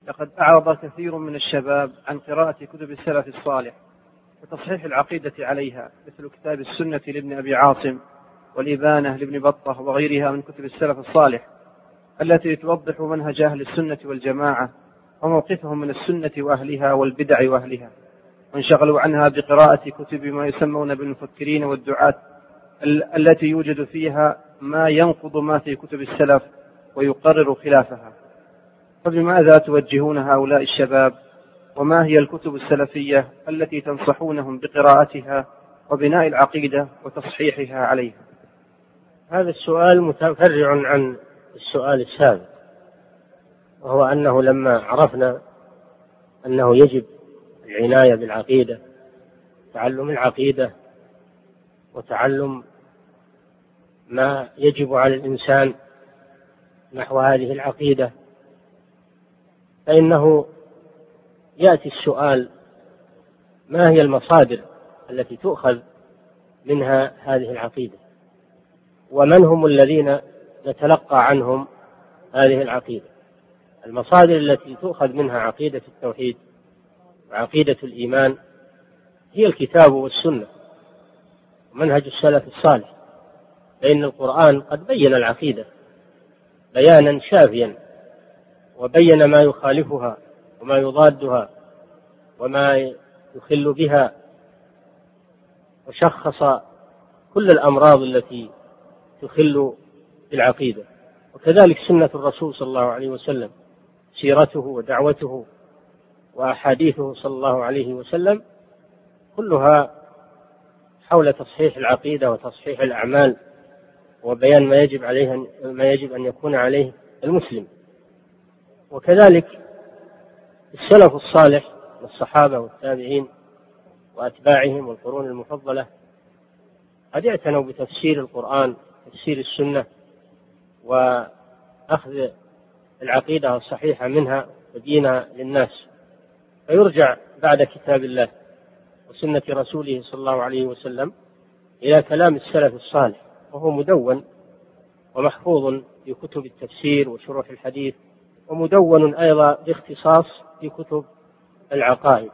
لقد أعرض كثير من الشباب عن قراءة كتب السلف الصالح وتصحيح العقيدة عليها، مثل كتاب السنة لابن أبي عاصم والإبانة لابن بطة وغيرها من كتب السلف الصالح التي توضح منهج أهل السنة والجماعة وموقفهم من السنة وأهلها والبدع وأهلها، وانشغلوا عنها بقراءة كتب ما يسمون بالمفكرين والدعاة التي يوجد فيها ما ينقض ما في كتب السلف ويقرر خلافها. فبماذا توجهون هؤلاء الشباب؟ وما هي الكتب السلفية التي تنصحونهم بقراءتها وبناء العقيدة وتصحيحها عليها؟ هذا السؤال متفرع عن السؤال السابق، وهو أنه لما عرفنا أنه يجب العناية بالعقيدة، تعلم العقيدة وتعلم ما يجب على الإنسان نحو هذه العقيدة، فإنه يأتي السؤال: ما هي المصادر التي تؤخذ منها هذه العقيدة؟ ومن هم الذين نتلقى عنهم هذه العقيدة؟ المصادر التي تؤخذ منها عقيدة التوحيد وعقيدة الإيمان هي الكتاب والسنة ومنهج السلف الصالح، فإن القرآن قد بين العقيدة بيانا شافيا، وبين ما يخالفها وما يضادها وما يخل بها، وشخص كل الأمراض التي تخل بالعقيدة. وكذلك سنة الرسول صلى الله عليه وسلم، سيرته ودعوته وأحاديثه صلى الله عليه وسلم كلها حول تصحيح العقيدة وتصحيح الأعمال وبيان ما يجب أن يكون عليه المسلم. وكذلك السلف الصالح والصحابة والتابعين وأتباعهم والقرون المفضلة قد اعتنوا بتفسير القرآن، تفسير السنة، وأخذ العقيدة الصحيحة منها ودينها للناس، فيرجع بعد كتاب الله وسنة رسوله صلى الله عليه وسلم إلى كلام السلف الصالح، وهو مدون ومحفوظ في كتب التفسير وشروح الحديث، ومدون أيضا باختصاص في كتب العقائد.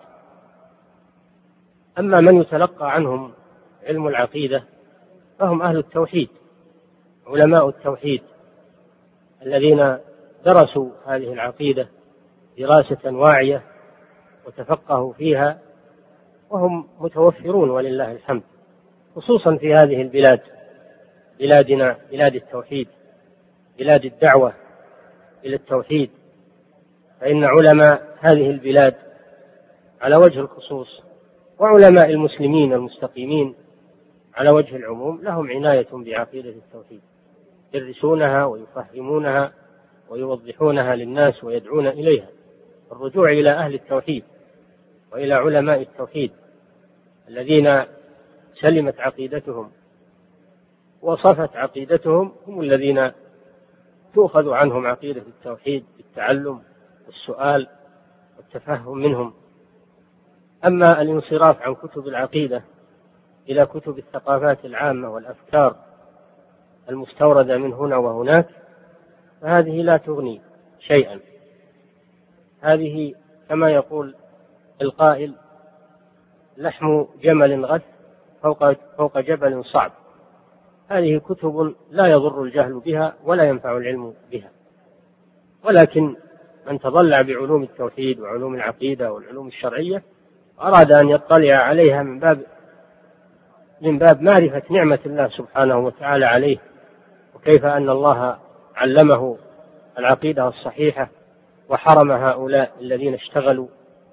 أما من يتلقى عنهم علم العقيدة فهم أهل التوحيد، علماء التوحيد الذين درسوا هذه العقيدة دراسة واعية وتفقهوا فيها، وهم متوفرون ولله الحمد، خصوصا في هذه البلاد، بلادنا بلاد التوحيد، بلاد الدعوة إلى التوحيد، فإن علماء هذه البلاد على وجه الخصوص وعلماء المسلمين المستقيمين على وجه العموم لهم عناية بعقيدة التوحيد، يدرسونها ويفهمونها ويوضحونها للناس ويدعون إليها. الرجوع إلى أهل التوحيد وإلى علماء التوحيد الذين سلمت عقيدتهم وصفت عقيدتهم هم الذين تؤخذ عنهم عقيدة التوحيد بالتعلم والسؤال والتفهم منهم. أما الانصراف عن كتب العقيدة إلى كتب الثقافات العامة والأفكار المستوردة من هنا وهناك فهذه لا تغني شيئا. هذه كما يقول القائل: لحم جمل غث فوق جبل صعب. هذه كتب لا يضر الجهل بها ولا ينفع العلم بها، ولكن من تضلع بعلوم التوحيد وعلوم العقيدة والعلوم الشرعية أراد أن يطلع عليها من باب معرفة نعمة الله سبحانه وتعالى عليه، وكيف أن الله علمه العقيدة الصحيحة وحرم هؤلاء الذين اشتغلوا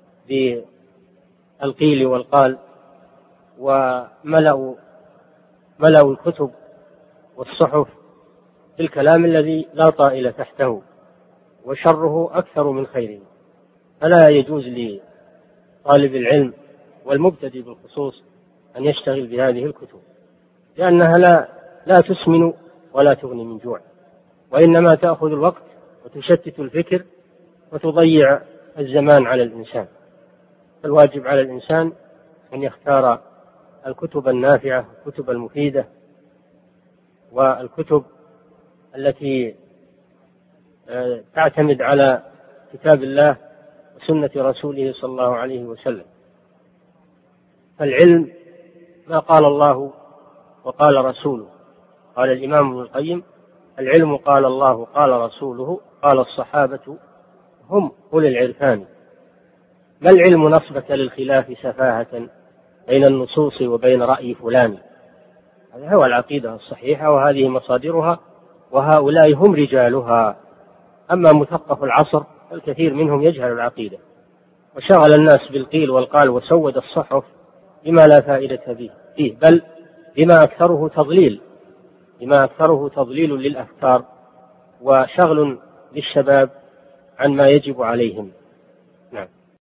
بالقيل والقال وملأوا الكتب والصحف بالكلام الذي لا طائل تحته وشره أكثر من خيره. فلا يجوز لطالب العلم والمبتدئ بالخصوص أن يشتغل بهذه الكتب، لأنها لا تسمن ولا تغني من جوع، وإنما تأخذ الوقت وتشتت الفكر وتضيع الزمان على الإنسان. الواجب على الإنسان أن يختار الكتب النافعة، الكتب المفيدة، والكتب التي تعتمد على كتاب الله وسنة رسوله صلى الله عليه وسلم. فالعلم ما قال الله وقال رسوله. قال الإمام ابن القيم: العلم قال الله قال رسوله قال الصحابة هم أولي العرفان. ما العلم نصبك للخلاف سفاهة بين النصوص وبين رأي فلان. هذا هو العقيدة الصحيحة، وهذه مصادرها، وهؤلاء هم رجالها. أما مثقف العصر الكثير منهم يجهل العقيدة، وشغل الناس بالقيل والقال، وسود الصحف بما لا فائدة فيه، بل بما أكثره تضليل للأفكار وشغل للشباب عن ما يجب عليهم.